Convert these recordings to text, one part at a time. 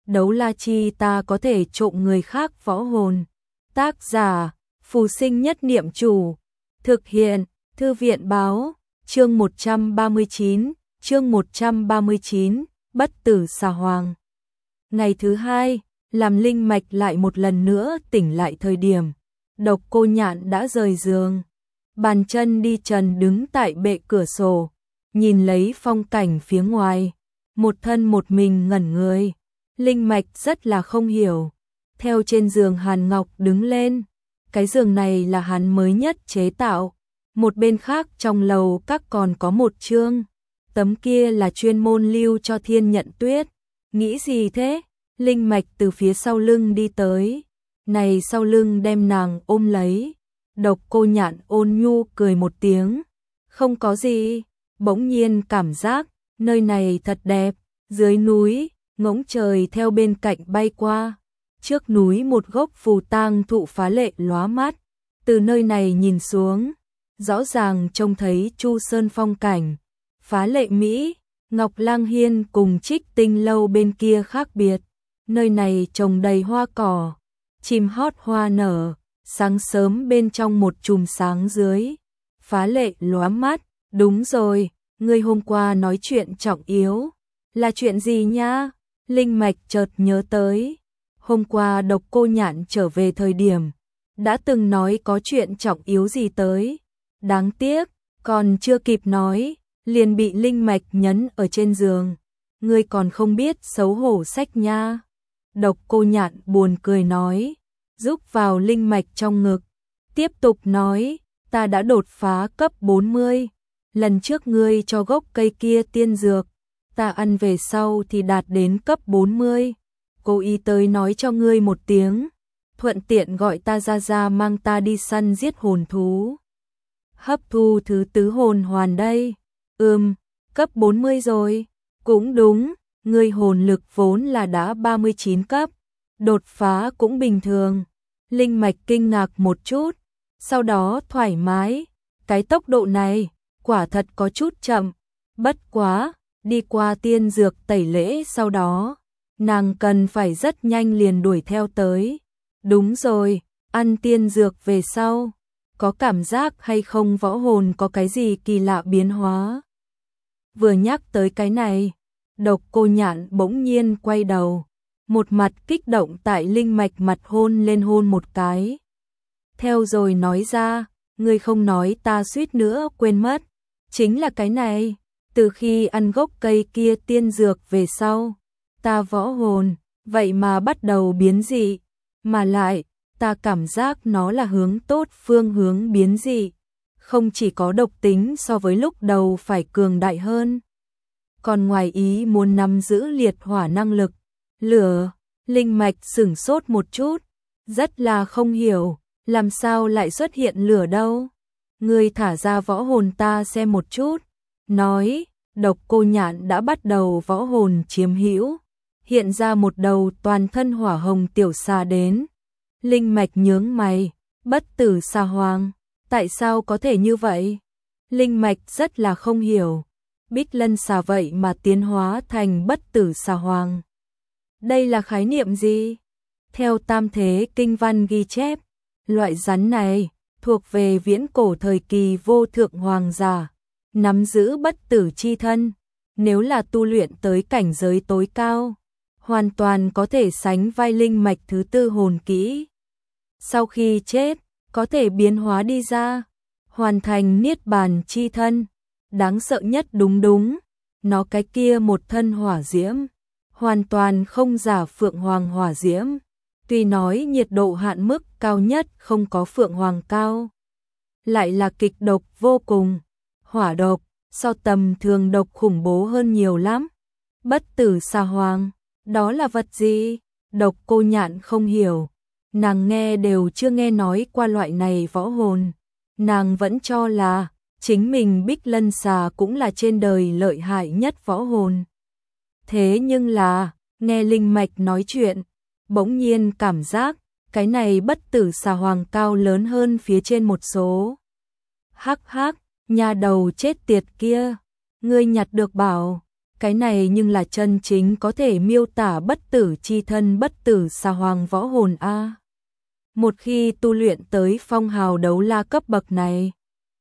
đấu la chi ta có thể trộm người khác võ hồn. Tác giả, Phù Sinh Nhất Niệm Chủ. Thực hiện, Thư viện báo, chương 139, Bất Tử Xà Hoàng. Ngày thứ hai, làm linh mạch lại một lần nữa tỉnh lại thời điểm, Độc Cô Nhạn đã rời giường. Bàn chân đi trần đứng tại bệ cửa sổ, nhìn lấy phong cảnh phía ngoài, một thân một mình ngẩn người. Linh mạch rất là không hiểu. Theo trên giường Hàn Ngọc đứng lên, cái giường này là hắn mới nhất chế tạo. Một bên khác trong lầu các còn có một chương, tấm kia là chuyên môn lưu cho Thiên Nhận Tuyết. Nghĩ gì thế? Linh mạch từ phía sau lưng đi tới, này sau lưng đem nàng ôm lấy. Độc Cô Nhạn ôn nhu cười một tiếng, không có gì, bỗng nhiên cảm giác nơi này thật đẹp. Dưới núi, ngỗng trời theo bên cạnh bay qua, trước núi một gốc phù tang thụ phá lệ lóa mắt, từ nơi này nhìn xuống, rõ ràng trông thấy Chu Sơn phong cảnh, phá lệ mỹ. Ngọc Lang Hiên cùng Trích Tinh lâu bên kia khác biệt, nơi này trồng đầy hoa cỏ, chim hót hoa nở, sáng sớm bên trong một chùm sáng dưới, phá lệ lóa mắt. Đúng rồi, ngươi hôm qua nói chuyện trọng yếu, là chuyện gì nha? Linh mạch chợt nhớ tới, hôm qua Độc Cô Nhạn trở về thời điểm, đã từng nói có chuyện trọng yếu gì tới, đáng tiếc, còn chưa kịp nói, liền bị linh mạch nhấn ở trên giường. Ngươi còn không biết xấu hổ sách nha. Độc Cô Nhạn buồn cười nói, giúp vào linh mạch trong ngực, tiếp tục nói, ta đã đột phá cấp 40, lần trước ngươi cho gốc cây kia tiên dược, ta ăn về sau thì đạt đến cấp 40, cố ý tới nói cho ngươi một tiếng, thuận tiện gọi ta ra mang ta đi săn giết hồn thú, hấp thu thứ tứ hồn hoàn đây. Cấp 40 rồi, cũng đúng, ngươi hồn lực vốn là đã 39 cấp, đột phá cũng bình thường. Linh mạch kinh ngạc một chút, sau đó thoải mái, cái tốc độ này, quả thật có chút chậm, bất quá, đi qua tiên dược tẩy lễ sau đó, nàng cần phải rất nhanh liền đuổi theo tới. Đúng rồi, ăn tiên dược về sau, có cảm giác hay không võ hồn có cái gì kỳ lạ biến hóa? Vừa nhắc tới cái này, Độc Cô Nhạn bỗng nhiên quay đầu, một mặt kích động tại linh mạch mặt hôn lên hôn một cái. Theo rồi nói ra, ngươi không nói ta suýt nữa quên mất, chính là cái này, từ khi ăn gốc cây kia tiên dược về sau, ta võ hồn, vậy mà bắt đầu biến dị, mà lại, ta cảm giác nó là hướng tốt phương hướng biến dị, không chỉ có độc tính so với lúc đầu phải cường đại hơn, còn ngoài ý muốn nắm giữ liệt hỏa năng lực. Lửa, linh mạch sửng sốt một chút, rất là không hiểu, làm sao lại xuất hiện lửa đâu? Ngươi thả ra võ hồn ta xem một chút. Nói, Độc Cô Nhạn đã bắt đầu võ hồn chiếm hữu, hiện ra một đầu toàn thân hỏa hồng tiểu xà đến. Linh mạch nhướng mày, Bất Tử Xà Hoàng, tại sao có thể như vậy? Linh mạch rất là không hiểu, Bích Lân xà vậy mà tiến hóa thành Bất Tử Xà Hoàng. Đây là khái niệm gì? Theo Tam Thế Kinh Văn ghi chép, loại rắn này thuộc về viễn cổ thời kỳ vô thượng hoàng giả, nắm giữ bất tử chi thân, nếu là tu luyện tới cảnh giới tối cao, hoàn toàn có thể sánh vai linh mạch thứ tư hồn kỹ. Sau khi chết, có thể biến hóa đi ra, hoàn thành niết bàn chi thân. Đáng sợ nhất đúng, nó cái kia một thân hỏa diễm, hoàn toàn không giả Phượng Hoàng hỏa diễm, tuy nói nhiệt độ hạn mức cao nhất không có Phượng Hoàng cao, lại là kịch độc vô cùng, hỏa độc, so tầm thường độc khủng bố hơn nhiều lắm. Bất Tử Xà Hoàng, đó là vật gì? Độc Cô Nhạn không hiểu, nàng nghe đều chưa nghe nói qua loại này võ hồn, nàng vẫn cho là chính mình Bích Lân xà cũng là trên đời lợi hại nhất võ hồn. Thế nhưng là, nghe linh mạch nói chuyện, bỗng nhiên cảm giác, cái này Bất Tử Xà Hoàng cao lớn hơn phía trên một số. Hắc hắc, nhà đầu chết tiệt kia, ngươi nhặt được bảo, cái này nhưng là chân chính có thể miêu tả bất tử chi thân bất tử xà hoàng võ hồn a. Một khi tu luyện tới phong hào đấu la cấp bậc này,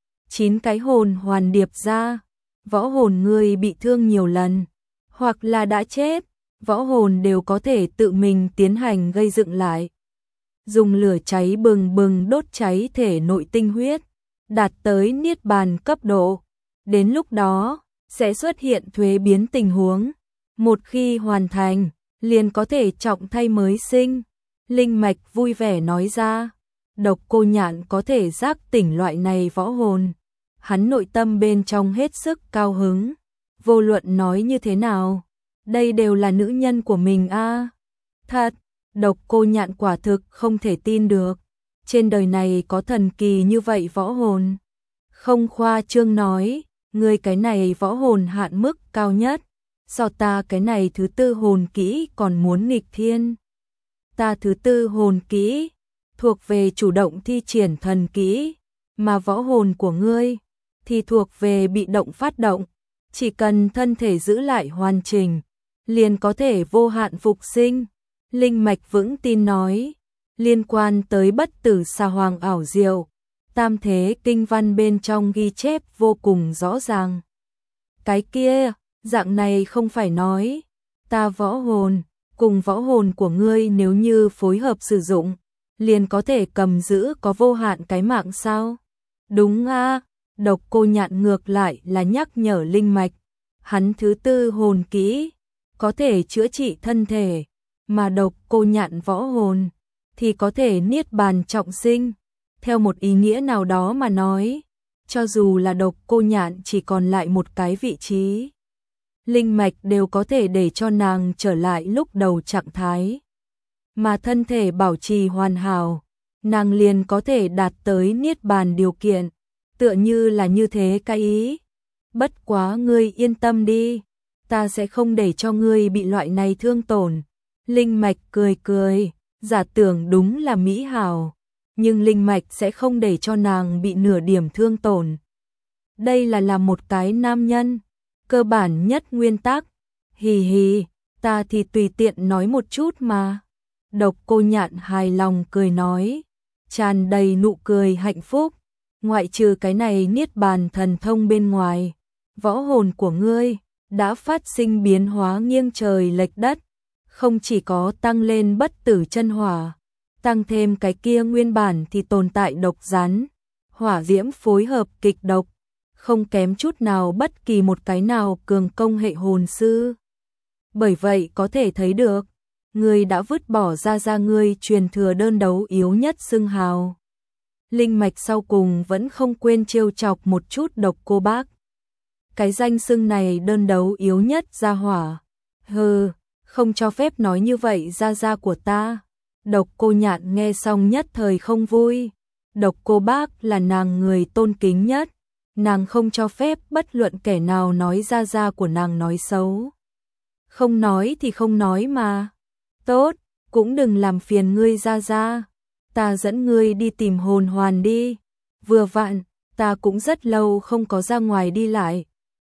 9 cái hồn hoàn điệp ra, võ hồn ngươi bị thương nhiều lần, hoặc là đã chết, võ hồn đều có thể tự mình tiến hành gây dựng lại. Dùng lửa cháy bừng bừng đốt cháy thể nội tinh huyết, đạt tới niết bàn cấp độ. Đến lúc đó, sẽ xuất hiện thuế biến tình huống. Một khi hoàn thành, liền có thể trọng thay mới sinh. Linh mạch vui vẻ nói ra, Độc Cô Nhạn có thể giác tỉnh loại này võ hồn. Hắn nội tâm bên trong hết sức cao hứng. Vô luận nói như thế nào, đây đều là nữ nhân của mình a. Thật, Độc Cô Nhạn quả thực không thể tin được. Trên đời này có thần kỳ như vậy võ hồn. Không khoa trương nói, ngươi cái này võ hồn hạn mức cao nhất, so ta cái này thứ tư hồn kỹ còn muốn nghịch thiên. Ta thứ tư hồn kỹ thuộc về chủ động thi triển thần kỹ, mà võ hồn của ngươi thì thuộc về bị động phát động, chỉ cần thân thể giữ lại hoàn chỉnh, liền có thể vô hạn phục sinh. Linh mạch vững tin nói, liên quan tới bất tử xà hoàng ảo diệu, tam thế kinh văn bên trong ghi chép vô cùng rõ ràng. Cái kia, dạng này không phải nói, ta võ hồn, cùng võ hồn của ngươi nếu như phối hợp sử dụng, liền có thể cầm giữ có vô hạn cái mạng sao? Đúng a. Độc Cô Nhạn ngược lại là nhắc nhở linh mạch, hắn thứ tư hồn kỹ, có thể chữa trị thân thể, mà Độc Cô Nhạn võ hồn, thì có thể niết bàn trọng sinh. Theo một ý nghĩa nào đó mà nói, cho dù là Độc Cô Nhạn chỉ còn lại một cái vị trí, linh mạch đều có thể để cho nàng trở lại lúc đầu trạng thái. Mà thân thể bảo trì hoàn hảo, nàng liền có thể đạt tới niết bàn điều kiện, tựa như là như thế cái ý. Bất quá ngươi yên tâm đi, ta sẽ không để cho ngươi bị loại này thương tổn. Linh mạch cười cười, giả tưởng đúng là mỹ hảo, nhưng linh mạch sẽ không để cho nàng bị nửa điểm thương tổn. Đây là một cái nam nhân, cơ bản nhất nguyên tắc. Hì hì, ta thì tùy tiện nói một chút mà. Độc Cô Nhạn hài lòng cười nói, tràn đầy nụ cười hạnh phúc. Ngoại trừ cái này niết bàn thần thông bên ngoài, võ hồn của ngươi đã phát sinh biến hóa nghiêng trời lệch đất, không chỉ có tăng lên bất tử chân hỏa, tăng thêm cái kia nguyên bản thì tồn tại độc rắn, hỏa diễm phối hợp kịch độc, không kém chút nào bất kỳ một cái nào cường công hệ hồn sư. Bởi vậy có thể thấy được, ngươi đã vứt bỏ ra ngươi truyền thừa đơn đấu yếu nhất xưng hào. Linh mạch sau cùng vẫn không quên trêu chọc một chút Độc Cô Bác. Cái danh xưng này đơn đấu yếu nhất gia hỏa. Hừ, không cho phép nói như vậy gia của ta. Độc Cô Nhạn nghe xong nhất thời không vui. Độc Cô Bác là nàng người tôn kính nhất, nàng không cho phép bất luận kẻ nào nói gia của nàng nói xấu. Không nói thì không nói mà. Tốt, cũng đừng làm phiền ngươi gia. Ta dẫn ngươi đi tìm hồn hoàn đi. Vừa vặn, ta cũng rất lâu không có ra ngoài đi lại.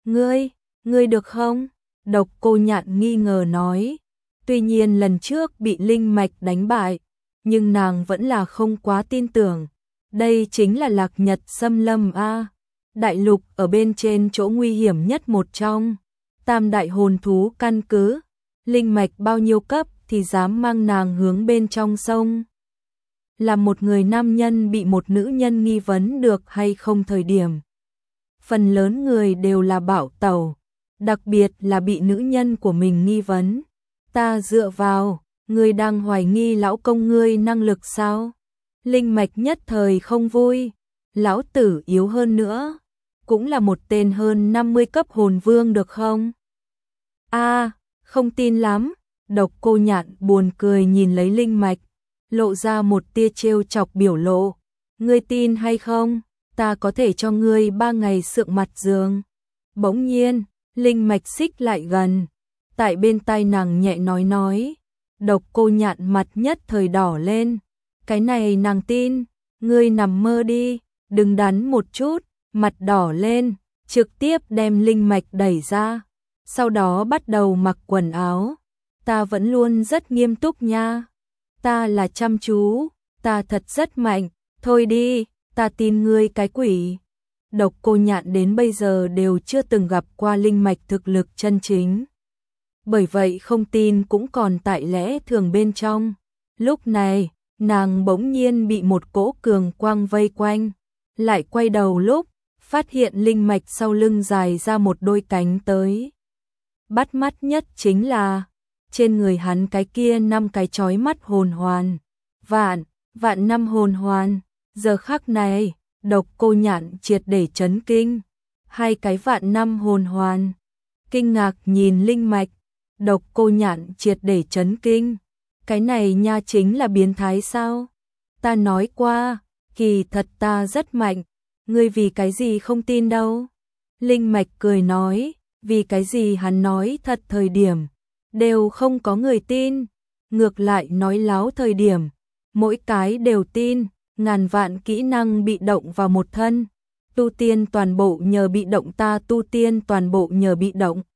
Ngươi được không? Độc Cô Nhạn nghi ngờ nói. Tuy nhiên lần trước bị linh mạch đánh bại, nhưng nàng vẫn là không quá tin tưởng. Đây chính là Lạc Nhật Xâm Lâm a, đại lục ở bên trên chỗ nguy hiểm nhất một trong. Tam đại hồn thú căn cứ, linh mạch bao nhiêu cấp thì dám mang nàng hướng bên trong sông. Là một người nam nhân bị một nữ nhân nghi vấn được hay không thời điểm. Phần lớn người đều là bảo tẩu, đặc biệt là bị nữ nhân của mình nghi vấn. Ta dựa vào, ngươi đang hoài nghi lão công ngươi năng lực sao? Linh mạch nhất thời không vui, lão tử yếu hơn nữa, cũng là một tên hơn 50 cấp hồn vương được không? A, không tin lắm. Độc Cô Nhạn buồn cười nhìn lấy linh mạch, lộ ra một tia trêu chọc biểu lộ. Ngươi tin hay không? Ta có thể cho ngươi 3 ngày sượng mặt giường. Bỗng nhiên, linh mạch xích lại gần, tại bên tai nàng nhẹ nói. Độc Cô Nhạn mặt nhất thời đỏ lên. Cái này nàng tin, ngươi nằm mơ đi, đừng đắn một chút, mặt đỏ lên, trực tiếp đem linh mạch đẩy ra. sau đó bắt đầu mặc quần áo. Ta vẫn luôn rất nghiêm túc nha. Ta là chăm chú, ta thật rất mạnh, thôi đi, ta tin ngươi cái quỷ. Độc Cô Nhạn đến bây giờ đều chưa từng gặp qua linh mạch thực lực chân chính. Bởi vậy không tin cũng còn tại lẽ thường bên trong. Lúc này, nàng bỗng nhiên bị một cỗ cường quang vây quanh, lại quay đầu lúc, phát hiện linh mạch sau lưng dài ra một đôi cánh tới. Bắt mắt nhất chính là, trên người hắn cái kia 5 cái chói mắt hồn hoàn. Vạn năm hồn hoàn, giờ khắc này, Độc Cô Nhạn triệt để chấn kinh. 2 cái vạn năm hồn hoàn. Kinh ngạc nhìn linh mạch, Độc Cô Nhạn triệt để chấn kinh. Cái này nha chính là biến thái sao? Ta nói qua, kỳ thật ta rất mạnh, ngươi vì cái gì không tin đâu? Linh mạch cười nói, vì cái gì hắn nói thật thời điểm, đều không có người tin, ngược lại nói láo thời điểm, mỗi cái đều tin, ngàn vạn kỹ năng bị động vào một thân, tu tiên toàn bộ nhờ bị động, ta tu tiên toàn bộ nhờ bị động.